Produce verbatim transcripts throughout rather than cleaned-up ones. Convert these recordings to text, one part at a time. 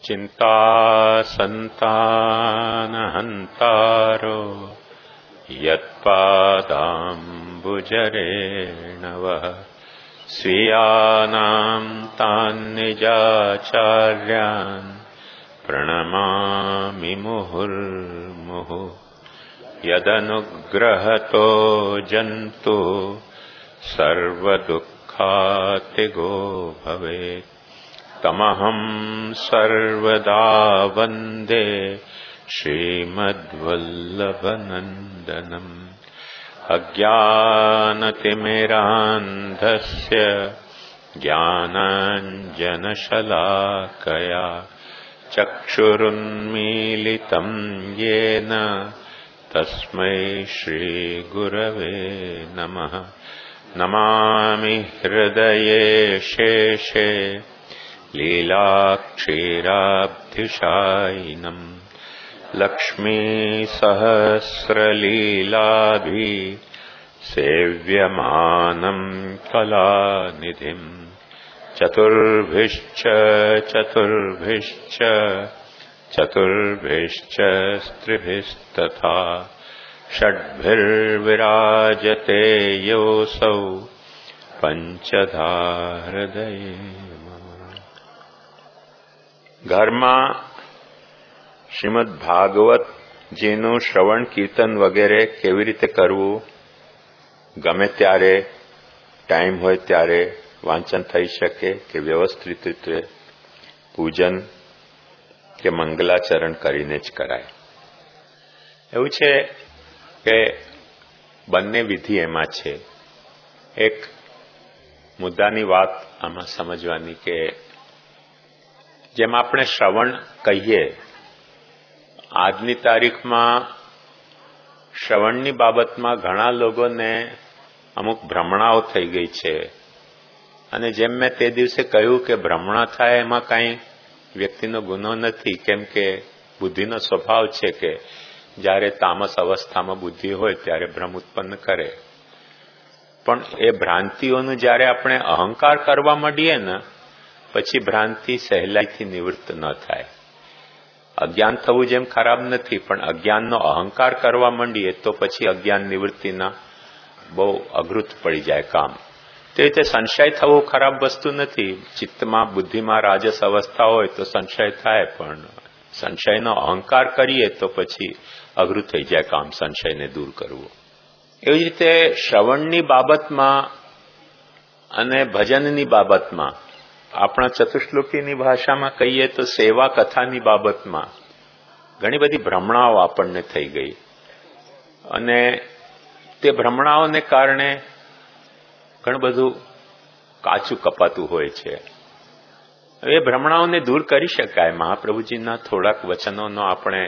चिंता संतानहंतारो यत्पादाम्बुजरेणवः स्वीयानां तान् निजाचार्यान् प्रणमामि मुहुर्मुहुः यदनुग्रहतो जन्तु सर्वदुःखातिगो भवेत् तमहं सर्वदा वन्दे श्रीमद्वल्लभनन्दनम् अज्ञानतिमिरान्धस्य ज्ञानाञ्जनशलाकया चक्षुरुन्मीलितं येन तस्मै श्रीगुरवे नमः। नमामि हृदये शेषे लीलाक्षीराब्धिशायिनम् लक्ष्मीसहस्रलीलाभि सेव्यमानं कलानिधिम् चतुर्भिश्च चतुर्भिश्च चतुर्भिश्च स्त्रिभिस्तथा षड्भिर्विराजते योऽसौ पंचधा हृदये। ઘરમાં શ્રીમદ ભાગવતજીનું શ્રવણ કીર્તન વગેરે કેવી રીતે કરવું, ગમે ત્યારે ટાઈમ હોય ત્યારે વાંચન થઈ શકે કે વ્યવસ્થિત રીતે પૂજન કે મંગલાચરણ કરીને જ કરાય. એવું છે કે બંને વિધિ એમાં છે. એક મુદ્દાની વાત આમાં સમજવાની કે જેમ આપણે શ્રવણ કહીએ, આજની તારીખમાં શ્રવણની બાબતમાં ઘણા લોકોને અમુક ભ્રમણાઓ થઈ ગઈ છે. અને જેમ મેં તે દિવસે કહ્યું કે ભ્રમણા થાય એમાં કાંઈ વ્યક્તિનો ગુનો નથી, કેમ કે બુદ્ધિનો સ્વભાવ છે કે જ્યારે તામસ અવસ્થામાં બુદ્ધિ હોય ત્યારે ભ્રમ ઉત્પન્ન કરે. પણ એ ભ્રાંતિઓનું જ્યારે આપણે અહંકાર કરવા માંડીએ ને પછી ભ્રાંતિ સહેલાઈથી નિવૃત્ત ન થાય. અજ્ઞાન થવું જેમ ખરાબ નથી, પણ અજ્ઞાનનો અહંકાર કરવા માંડીએ તો પછી અજ્ઞાન નિવૃત્તિના બહુ અઘરું પડી જાય કામ. તે રીતે સંશય થવો ખરાબ વસ્તુ નથી. ચિત્તમાં બુદ્ધિમાં રાજસ અવસ્થા હોય તો સંશય થાય, પણ સંશયનો અહંકાર કરીએ તો પછી અઘરું થઈ જાય કામ સંશયને દૂર કરવું. એવી રીતે શ્રવણની બાબતમાં અને ભજનની બાબતમાં, આપણા ચતુશ્લોકીની ભાષામાં કહીએ તો સેવા કથાની બાબતમાં ઘણી બધી ભ્રમણાઓ આપણને થઈ ગઈ. અને તે ભ્રમણાઓને કારણે ઘણું બધું કાચું કપાતું હોય છે. એ ભ્રમણાઓને દૂર કરી શકાય. મહાપ્રભુજીના થોડાક વચનોનો આપણે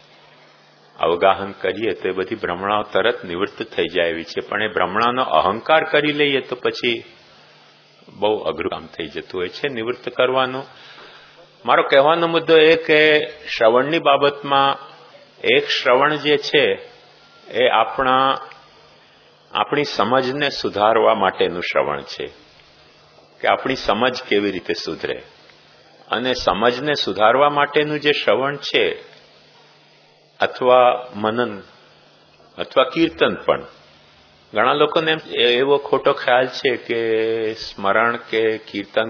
અવગાહન કરીએ તો એ બધી ભ્રમણાઓ તરત નિવૃત્ત થઈ જાય એવી છે. પણ એ ભ્રમણાનો અહંકાર કરી લઈએ તો પછી બહુ અઘરું કામ થઈ જતું હોય છે નિવૃત્ત કરવાનું. મારો કહેવાનો મુદ્દો એ કે શ્રવણની બાબતમાં એક શ્રવણ જે છે એ આપણા આપણી સમજને સુધારવા માટેનું શ્રવણ છે કે આપણી સમજ કેવી રીતે સુધરે. અને સમજને સુધારવા માટેનું જે શ્રવણ છે અથવા મનન અથવા કીર્તન, પણ ઘણા લોકોને એવો ખોટો ખ્યાલ છે કે સ્મરણ કે કીર્તન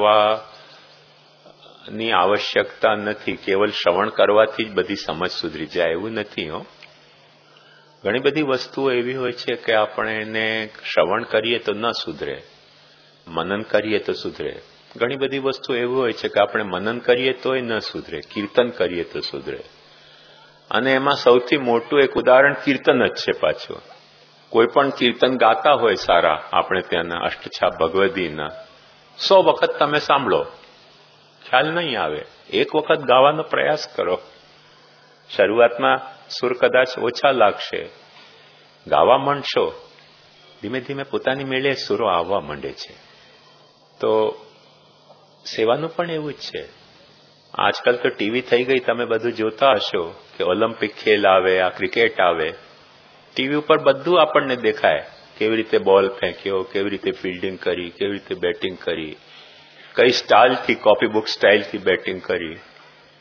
કરવાની આવશ્યકતા નથી, કેવલ શ્રવણ કરવાથી જ બધી સમજ સુધરી જાય એવું નથી. હો, ઘણી બધી વસ્તુઓ એવી હોય છે કે આપણે એને શ્રવણ કરીએ તો ન સુધરે, મનન કરીએ તો સુધરે. ઘણી બધી વસ્તુ એવી હોય છે કે આપણે મનન કરીએ તોય ન સુધરે, કીર્તન કરીએ તો સુધરે. અને એમાં સૌથી મોટું એક ઉદાહરણ કીર્તન જ છે. પાછું કોઈ પણ કીર્તન ગાતા હોય સારા, આપણે ત્યાંના અષ્ટછાપ ભગવદીના, સો વખત તમે સાંભળો, ખ્યાલ નહીં આવે. એક વખત ગાવાનો પ્રયાસ કરો. શરૂઆતમાં સુર કદાચ ઓછા લાગશે, ગાવા માંડશો, ધીમે ધીમે પોતાની મેળે સુરો આવવા માંડે છે. તો સેવાનું પણ એવું જ છે. આજકાલ તો ટીવી થઈ ગઈ, તમે બધું જોતા હશો કે ઓલિમ્પિક ખેલ આવે, આ ક્રિકેટ આવે, ટીવી ઉપર બધું આપણને દેખાય. કેવી રીતે બોલ ફેંક્યો, કેવી રીતે ફિલ્ડિંગ કરી, કેવી રીતે બેટિંગ કરી, કઈ સ્ટાઇલથી, કોપી બુક સ્ટાઇલથી બેટિંગ કરી.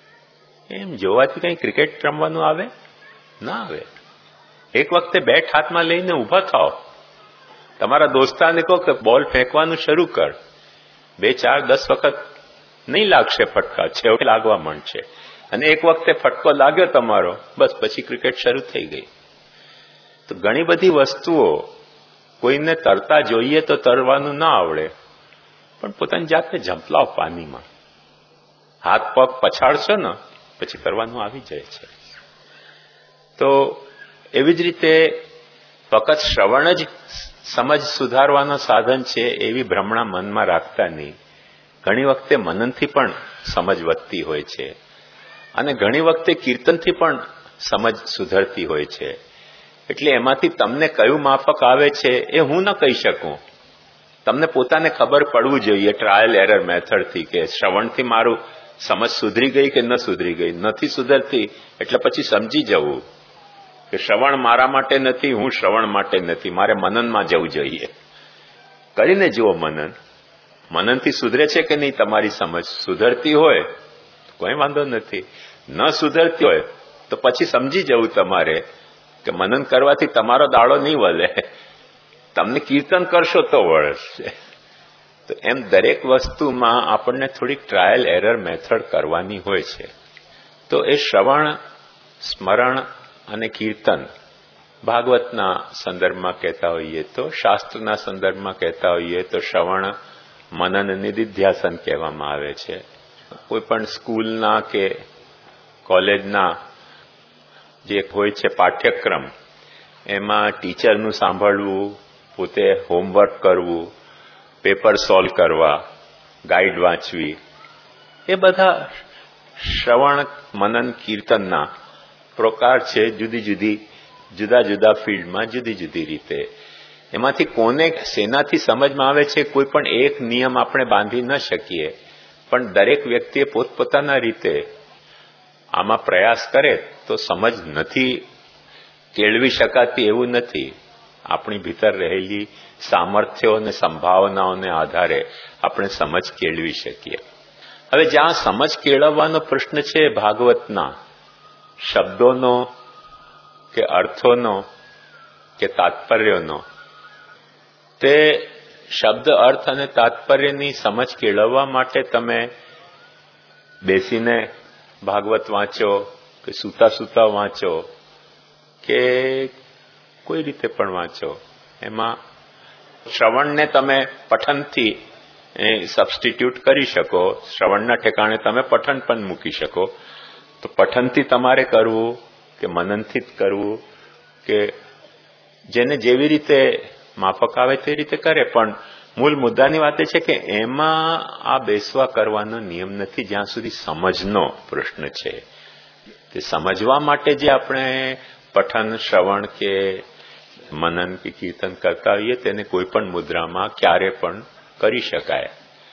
એમ જોવાથી કંઈ ક્રિકેટ રમવાનું આવે ના આવે. એક વખતે બેટ હાથમાં લઈને ઊભા થાઓ, તમારા દોસ્તારને કહો કે બોલ ફેંકવાનું શરૂ કર, બે ચાર દસ વખત નહીં લાગશે ફટકા, છેવટે લાગવા માંડશે. અને એક વખતે ફટકો લાગ્યો તમારો, બસ પછી ક્રિકેટ શરૂ થઈ ગઈ. તો ઘણી બધી વસ્તુઓ, કોઈને તરતા જોઈએ તો તરવાનું ના આવડે, પણ પોતાની જાતને ઝંપલાવ પાણીમાં, હાથ પગ પછાડશો ને પછી કરવાનું આવી જાય છે. તો એવી જ રીતે ફક્ત શ્રવણ જ સમજ સુધારવાનો સાધન છે એવી ભ્રમણા મનમાં રાખતા નહીં. ઘણી વખતે મનનથી પણ સમજ વધતી હોય છે, અને ઘણી વખતે કીર્તનથી પણ સમજ સુધરતી હોય છે. એટલે એમાંથી તમને કયું માફક આવે છે એ હું ન કહી શકું. તમને પોતાને ખબર પડવું જોઈએ ટ્રાયલ એરર મેથડથી કે શ્રવણથી મારું સમજ સુધરી ગઈ કે ન સુધરી ગઈ. નથી સુધરતી એટલે પછી સમજી જવું કે શ્રવણ મારા માટે નથી, હું શ્રવણ માટે નથી, મારે મનનમાં જવું જોઈએ. કરીને જુઓ મનન, મનનથી સુધરે છે કે નહીં તમારી સમજ. સુધરતી હોય કોઈ વાંધો નથી, ન સુધરતી હોય તો પછી સમજી જવું તમારે કે મનન કરવાથી તમારો દાડો નહીં વળે, તમને કીર્તન કરશો તો વળશે. તો એમ દરેક વસ્તુમાં આપણને થોડીક ટ્રાયલ એરર મેથડ કરવાની હોય છે. તો એ શ્રવણ, સ્મરણ અને કીર્તન ભાગવતના સંદર્ભમાં કહેતા હોઈએ તો, શાસ્ત્રના સંદર્ભમાં કહેતા હોઈએ તો શ્રવણ, મનન, નિધિધ્યાસન કહેવામાં આવે છે. કોઈ પણ સ્કૂલના કે કોલેજના જે હોય છે પાઠ્યક્રમ, એમાં ટીચરનું સાંભળવું, પોતે હોમવર્ક કરવું, પેપર સોલ્વ કરવા, ગાઈડ વાંચવી, એ બધા શ્રવણ, મનન, કીર્તનના પ્રકાર છે. જુદી જુદી જુદા જુદા ફિલ્ડમાં જુદી જુદી રીતે. એમાંથી કોને શેનાથી સમજમાં આવે છે કોઈ પણ એક નિયમ આપણે બાંધી ન શકીએ, પણ દરેક વ્યક્તિએ પોતપોતાના રીતે આમાં પ્રયાસ કરે તો સમજ નથી કેળવી શકાતી એવું નથી. આપણી ભીતર રહેલી સામર્થ્યો અને સંભાવનાઓને આધારે આપણે સમજ કેળવી શકીએ. હવે જ્યાં સમજ કેળવવાનો પ્રશ્ન છે ભાગવતના શબ્દોનો કે અર્થોનો કે તાત્પર્યનો, તે શબ્દ, અર્થ અને તાત્પર્યની સમજ કેળવવા માટે તમે બેસીને ભાગવત વાંચો કે સૂતા સૂતા વાંચો કે કોઈ રીતે પણ વાંચો, એમાં શ્રવણને તમે પઠનથી સબસ્ટિટ્યુટ કરી શકો. શ્રવણના ઠેકાણે તમે પઠન પણ મૂકી શકો. તો પઠનથી તમારે કરવું કે મનનથી જ કરવું, કે જેને જેવી રીતે માફક આવે તે રીતે કરે, પણ મૂળ મુદ્દાની વાત એ છે કે એમાં આ બેસવા કરવાનો નિયમ નથી જ્યાં સુધી સમજનો પ્રશ્ન છે. તે સમજવા માટે જે આપણે પઠન, શ્રવણ કે મનન કે કીર્તન કરતા હોઈએ તેને કોઈ પણ મુદ્રામાં ક્યારે પણ કરી શકાય.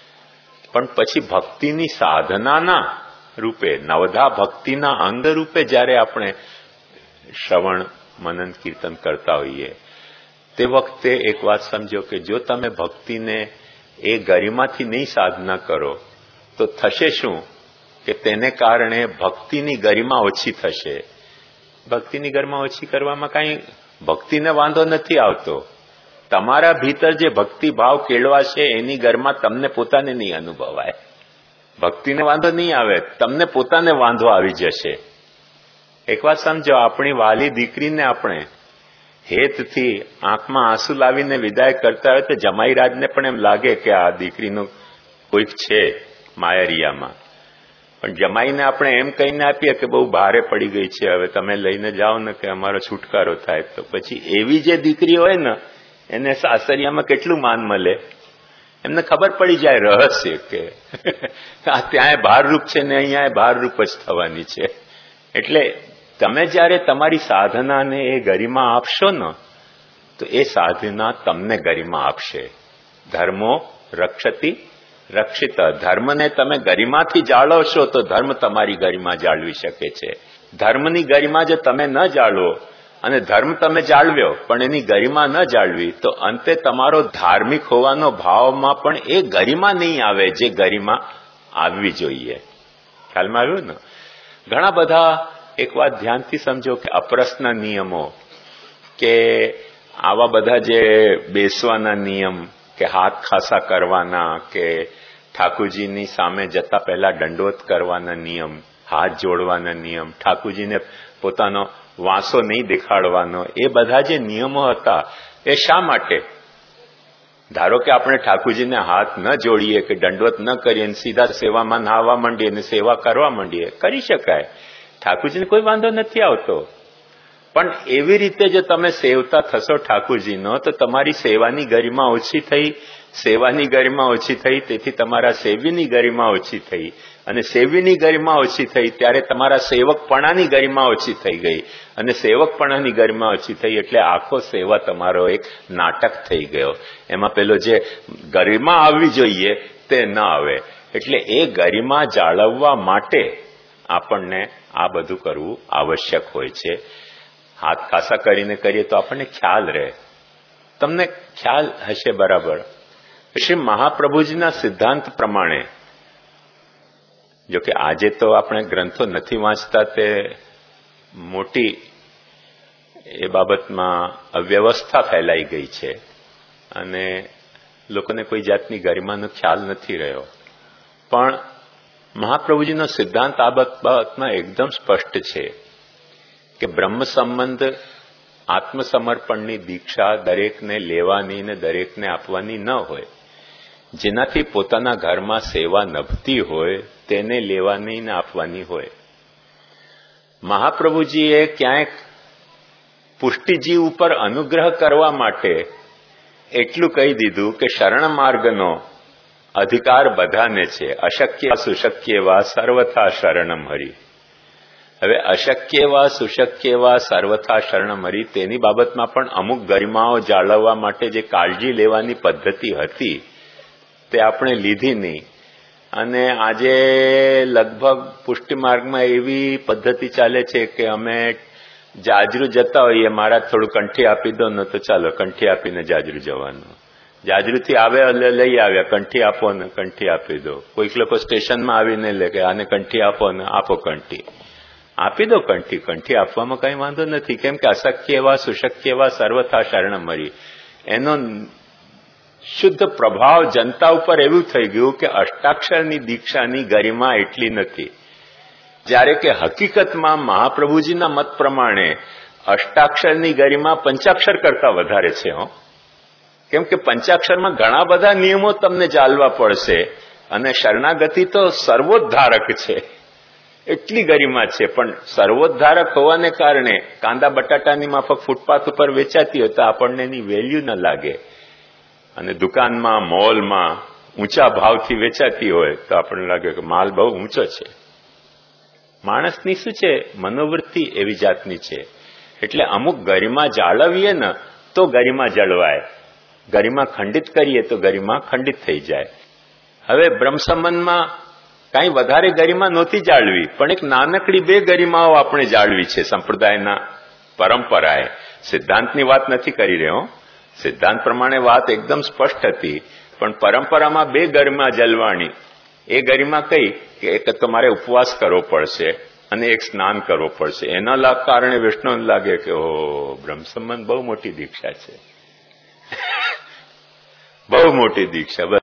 પણ પછી ભક્તિની સાધનાના રૂપે, નવધા ભક્તિના અંગ રૂપે જ્યારે આપણે શ્રવણ, મનન, કીર્તન કરતા હોઈએ તે વખતે એક વાત સમજો કે જો તમે ભક્તિને એ ગરિમાથી નહીં સાધના કરો તો થશે શું કે તેને કારણે ભક્તિની ગરિમા ઓછી થશે. ભક્તિની ગરિમા ઓછી કરવામાં કાંઈ ભક્તિને વાંધો નથી આવતો. તમારા ભીતર જે ભક્તિ ભાવ કેળવાશે એની ગરિમા તમને પોતાને નહીં અનુભવાય. ભક્તિને વાંધો નહીં આવે, તમને પોતાને વાંધો આવી જશે. એક વાત સમજો, આપણી વાલી દીકરીને આપણે હેતથી આંખમાં આંસુ લાવીને વિદાય કરતા હોય તો જમાઈ રાજને પણ એમ લાગે કે આ દીકરીનું કોઈક છે માયરિયામાં. પણ જમાઈને આપણે એમ કહીને આપીએ કે બહુ ભારે પડી ગઈ છે, હવે તમે લઈને જાઓ ને કે અમારો છુટકારો થાય, તો પછી એવી જે દીકરી હોય ને એને સાસરિયામાં કેટલું માન મળે. એમને ખબર પડી જાય રહસ્ય કે આ ત્યાં ભારરૂપ છે ને અહીંયા ભારરૂપ જ થવાની છે. એટલે તમે જ્યારે તમારી સાધનાને એ ગરિમા આપશો ને તો એ સાધના તમને ગરિમા આપશે. ધર્મો રક્ષતી રક્ષિત. ધર્મને તમે ગરિમાથી જાળવશો તો ધર્મ તમારી ગરિમા જાળવી શકે છે. ધર્મની ગરિમા જો તમે ન જાળવો અને ધર્મ તમે જાળવ્યો પણ એની ગરિમા ન જાળવી તો અંતે તમારો ધાર્મિક હોવાનો ભાવમાં પણ એ ગરિમા નહીં આવે જે ગરિમા આવવી જોઈએ. ખ્યાલમાં આવ્યું ને? ઘણા બધા એક વાત ધ્યાનથી સમજો કે અપ્રશ્ન નિયમો કે આવા બધા જે બેસવાના નિયમ કે હાથ ખાસા કરવાના કે ઠાકુરજીની સામે જતા પહેલા દંડવત કરવાના નિયમ, હાથ જોડવાના નિયમ, ઠાકુરજીને પોતાનો વાંસો નહીં દેખાડવાનો, એ બધા જે નિયમો હતા એ શા માટે? ધારો કે આપણે ઠાકુરજીને હાથ ન જોડીએ કે દંડવત ન કરીએ અને સીધા સેવામાં નાહવા માંડીએ અને સેવા કરવા માંડીએ, કરી શકાય, ઠાકુરજીને કોઈ વાંધો નથી આવતો. પણ એવી રીતે જો તમે સેવતા થશો ઠાકુરજીનો તો તમારી સેવાની ગરિમા ઓછી થઈ, સેવાની ગરિમા ઓછી થઈ, તેથી તમારા સેવ્યની ગરિમા ઓછી થઈ, અને સેવ્યની ગરિમા ઓછી થઈ ત્યારે તમારા સેવકપણાની ગરિમા ઓછી થઈ ગઈ, અને સેવકપણાની ગરિમા ઓછી થઈ એટલે આખો સેવા તમારો એક નાટક થઈ ગયો. એમાં પેલો જે ગરિમા આવવી જોઈએ તે ન આવે. એટલે એ ગરિમા જાળવવા માટે આપણને આ બધું કરવું આવશ્યક હોય છે. હાથ ખાસા કરીને કરીએ તો આપણને ખ્યાલ રહે. તમને ખ્યાલ હશે બરાબર. શ્રી મહાપ્રભુજીના સિદ્ધાંત પ્રમાણે, જો કે આજે તો આપણે ગ્રંથો નથી વાંચતા, તે મોટી એ બાબતમાં અવ્યવસ્થા ફેલાઈ ગઈ છે અને લોકોને કોઈ જાતની ગરિમાનો ખ્યાલ નથી રહ્યો. પણ મહાપ્રભુજીનો સિદ્ધાંત આ બાબતમાં એકદમ સ્પષ્ટ છે કે બ્રહ્મ સંબંધ આત્મસમર્પણની દીક્ષા દરેકને લેવાની ને દરેકને આપવાની ન હોય. જેનાથી પોતાના ઘરમાં સેવા નભતી હોય તેને લેવાની ને આપવાની હોય. મહાપ્રભુજીએ ક્યાંક પુષ્ટિજી ઉપર અનુગ્રહ કરવા માટે એટલું કહી દીધું કે શરણ માર્ગનો અધિકાર બધાને છે. અશક્ય સુશક્ય વા સર્વથા શરણમ હરિ. હવે અશક્ય વા સુશક્ય વા સર્વથા શરણમ હરિ, તેની બાબતમાં પણ અમુક ગરિમાઓ જાળવવા માટે જે કાળજી લેવાની પદ્ધતિ હતી તે આપણે લીધી નહીં. અને આજે લગભગ પુષ્ટિ માર્ગમાં એવી પદ્ધતિ ચાલે છે કે અમે જાજરૂ જતા હોઈએ, મારા થોડું કંઠી આપી દો ને તો ચાલો કંઠી આપીને જાજરૂ જવાનું. જાજરૂથી આવે એટલે લઈ આવ્યા, કંઠી આપો ને કંઠી આપી દો. કોઈક લોકો સ્ટેશનમાં આવીને લે કે આને કંઠી આપો ને આપો કંઠી આપી દો. કંઠી કંઠી આપવામાં કઈ વાંધો નથી, કેમ કે અશક્ય એવા સુશક્ય એવા સર્વથા શરણમ હરિ એનો શુદ્ધ પ્રભાવ જનતા ઉપર એવું થઈ ગયું કે અષ્ટાક્ષરની દીક્ષાની ગરિમા એટલી નથી. જ્યારે કે હકીકતમાં મહાપ્રભુજીના મત પ્રમાણે અષ્ટાક્ષરની ગરિમા પંચાક્ષર કરતા વધારે છે. હો, કેમ કે પંચાક્ષરમાં ઘણા બધા નિયમો તમને ચાલવા પડશે અને શરણાગતિ તો સર્વોદ્ધારક છે, એટલી ગરિમા છે. પણ સર્વોદ્ધારક હોવાને કારણે કાંદા બટાટાની માફક ફૂટપાથ ઉપર વેચાતી હોય તો આપણને એની વેલ્યુ ન લાગે, અને દુકાનમાં મોલમાં ઊંચા ભાવથી વેચાતી હોય તો આપણને લાગે કે માલ બહુ ઊંચો છે. માણસની શું છે, મનોવૃત્તિ એવી જાતની છે. એટલે અમુક ગરિમા જાળવીએ ને તો ગરિમા જળવાય, ગરિમા ખંડિત કરીએ તો ગરિમા ખંડિત થઈ જાય. હવે બ્રહ્મ સંબંધમાં કાંઈ વધારે ગરિમા નહોતી જાળવી, પણ એક નાનકડી બે ગરિમાઓ આપણે જાળવી છે સંપ્રદાયના પરંપરાએ. સિદ્ધાંતની વાત નથી કરી રહ્યો, સિદ્ધાંત પ્રમાણે વાત એકદમ સ્પષ્ટ હતી, પણ પરંપરામાં બે ગરિમા જલવાણી. એ ગરિમા કઈ કે એક તમારે ઉપવાસ કરવો પડશે અને એક સ્નાન કરવો પડશે. એના કારણે વૈષ્ણવને લાગે કે ઓ બ્રહ્મ સંબંધ બહુ મોટી દીક્ષા છે, બહુ મોટી દીક્ષા.